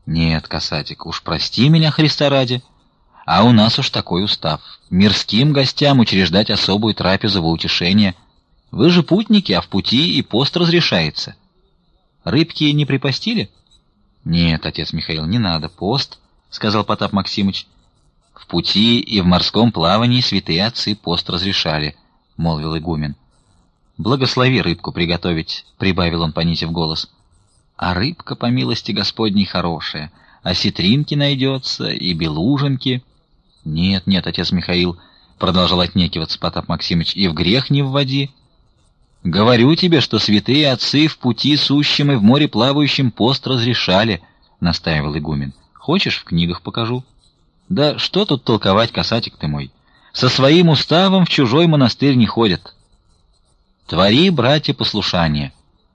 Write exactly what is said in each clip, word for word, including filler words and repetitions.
Нет, касатик, уж прости меня, Христа ради, а у нас уж такой устав: мирским гостям учреждать особую трапезу во утешение. Вы же путники, а в пути и пост разрешается. Рыбки не припастили? Нет, отец Михаил, не надо, пост, сказал Потап Максимыч. В пути и в морском плавании святые отцы пост разрешали, молвил игумен. Благослови рыбку приготовить, прибавил он, понизив голос. А рыбка, по милости Господней, хорошая, а ситринки найдется и белуженки. Нет, нет, отец Михаил, продолжал отнекиваться Потап Максимыч, и в грех не вводи. Говорю тебе, что святые отцы в пути сущим и в море плавающим пост разрешали, настаивал игумен. Хочешь, в книгах покажу? Да что тут толковать, касатик ты мой? Со своим уставом в чужой монастырь не ходят. Твори, братья, послушание.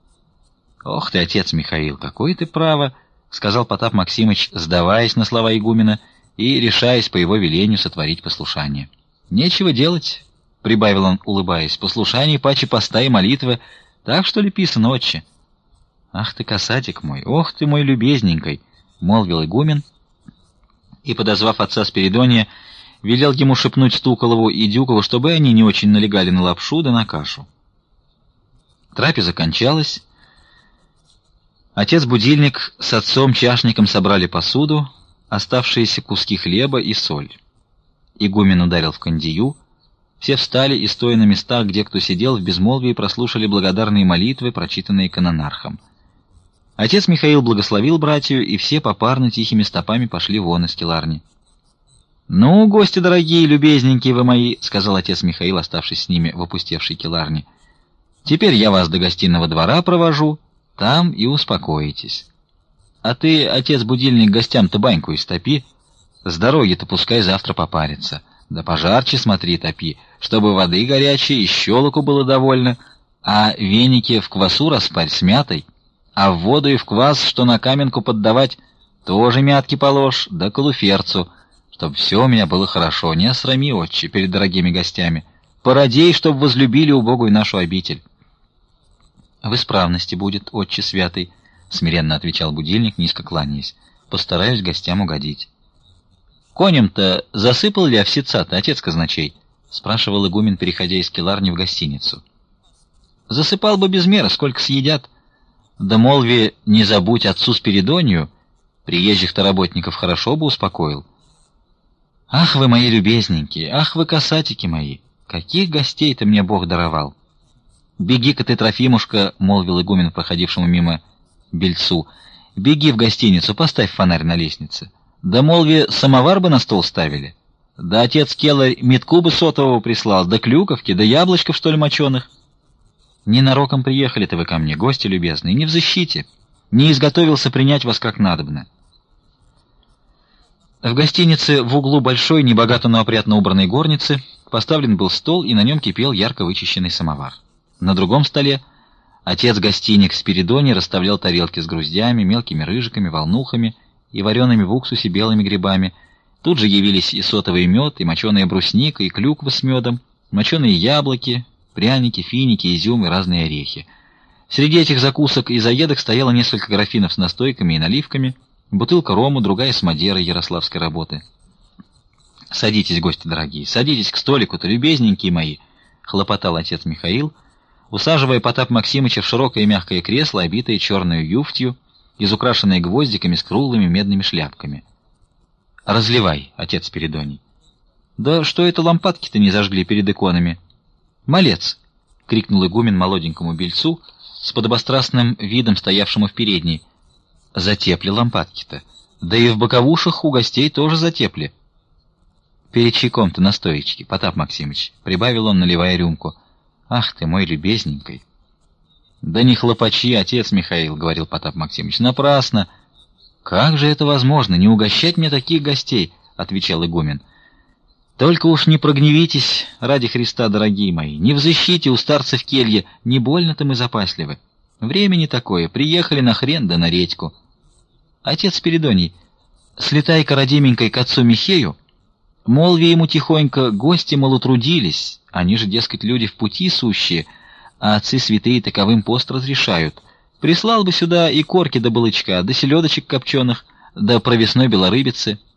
Ох ты, отец Михаил, какое ты право, сказал Потап Максимыч, сдаваясь на слова игумена и решаясь по его велению сотворить послушание. Нечего делать, прибавил он, улыбаясь, послушание паче поста и молитвы, так что ли писано, отче? Ах ты, касатик мой, ох ты мой любезненький, молвил игумен, и, подозвав отца Спиридония, велел ему шепнуть Стуколову и Дюкову, чтобы они не очень налегали на лапшу да на кашу. Трапеза кончалась. Отец-будильник с отцом-чашником собрали посуду, оставшиеся куски хлеба и соль. Игумен ударил в кандию. Все встали и, стоя на местах, где кто сидел, в безмолвии прослушали благодарные молитвы, прочитанные канонархом. Отец Михаил благословил братью, и все попарно тихими стопами пошли вон из келарни. «Ну, гости дорогие, любезненькие вы мои», — сказал отец Михаил, оставшись с ними в опустевшей келарне, — «теперь я вас до гостиного двора провожу, там и успокоитесь. А ты, отец-будильник, гостям-то баньку истопи, с дороги-то пускай завтра попарится, да пожарче смотри топи, чтобы воды горячей и щелоку было довольно, а веники в квасу распарь с мятой, а в воду и в квас, что на каменку поддавать, тоже мятки положь, да калуферцу, чтоб все у меня было хорошо, не осрами, отче, перед дорогими гостями. Породей, чтоб возлюбили убогую нашу обитель». «В исправности будет, отче святый», — смиренно отвечал будильник, низко кланяясь. «Постараюсь гостям угодить». «Конем-то засыпал ли овсеца-то, отец казначей?» — спрашивал игумен, переходя из келарни в гостиницу. «Засыпал бы без меры, сколько съедят. Да молви, не забудь отцу Спиридонию, приезжих-то работников хорошо бы успокоил. Ах вы мои любезненькие, ах вы касатики мои, каких гостей-то мне Бог даровал!» «Беги-ка ты, Трофимушка», — молвил игумен проходившему мимо бельцу, — «беги в гостиницу, поставь фонарь на лестнице. Да молви, самовар бы на стол ставили. Да отец Келарь метку бы сотового прислал, да клюковки, да яблочков, что ли, моченых. Ненароком приехали-то вы ко мне, гости любезные, не взыщите, не изготовился принять вас как надобно». В гостинице в углу большой, небогато, но опрятно убранной горницы поставлен был стол, и на нем кипел ярко вычищенный самовар. На другом столе отец-гостиник Спиридоний расставлял тарелки с груздями, мелкими рыжиками, волнухами и вареными в уксусе белыми грибами. Тут же явились и сотовый мед, и моченая брусника, и клюква с медом, моченые яблоки, пряники, финики, изюм и разные орехи. Среди этих закусок и заедок стояло несколько графинов с настойками и наливками, бутылка рому, другая с мадерой ярославской работы. «Садитесь, гости дорогие, садитесь к столику-то, любезненькие мои», — хлопотал отец Михаил, усаживая Потап Максимыча в широкое и мягкое кресло, обитое черной юфтью, изукрашенное гвоздиками с круглыми медными шляпками. «Разливай, отец Спиридоний». «Да что это лампадки-то не зажгли перед иконами?» «Малец!» — крикнул игумен молоденькому бельцу с подобострастным видом, стоявшему в передней. «Затепли лампадки-то. Да и в боковушах у гостей тоже затепли». «Перед чайком-то на стоечке, Потап Максимыч», — прибавил он, наливая рюмку. «Ах ты мой любезненький!» «Да не хлопачи, отец Михаил», — говорил Потап Максимыч, — «напрасно». «Как же это возможно, не угощать мне таких гостей?» — отвечал игумен. «Только уж не прогневитесь, ради Христа, дорогие мои, не взыщите у старца в келье, не больно-то мы запасливы. Времени такое, приехали на хрен да на редьку. Отец Спиридоний, слетай-ка, родименькой, к отцу Михею, молви ему тихонько, гости, мол, утрудились, они же, дескать, люди в пути сущие, а отцы святые таковым пост разрешают. Прислал бы сюда и корки до балычка, да селедочек копченых, да про весной белорыбицы.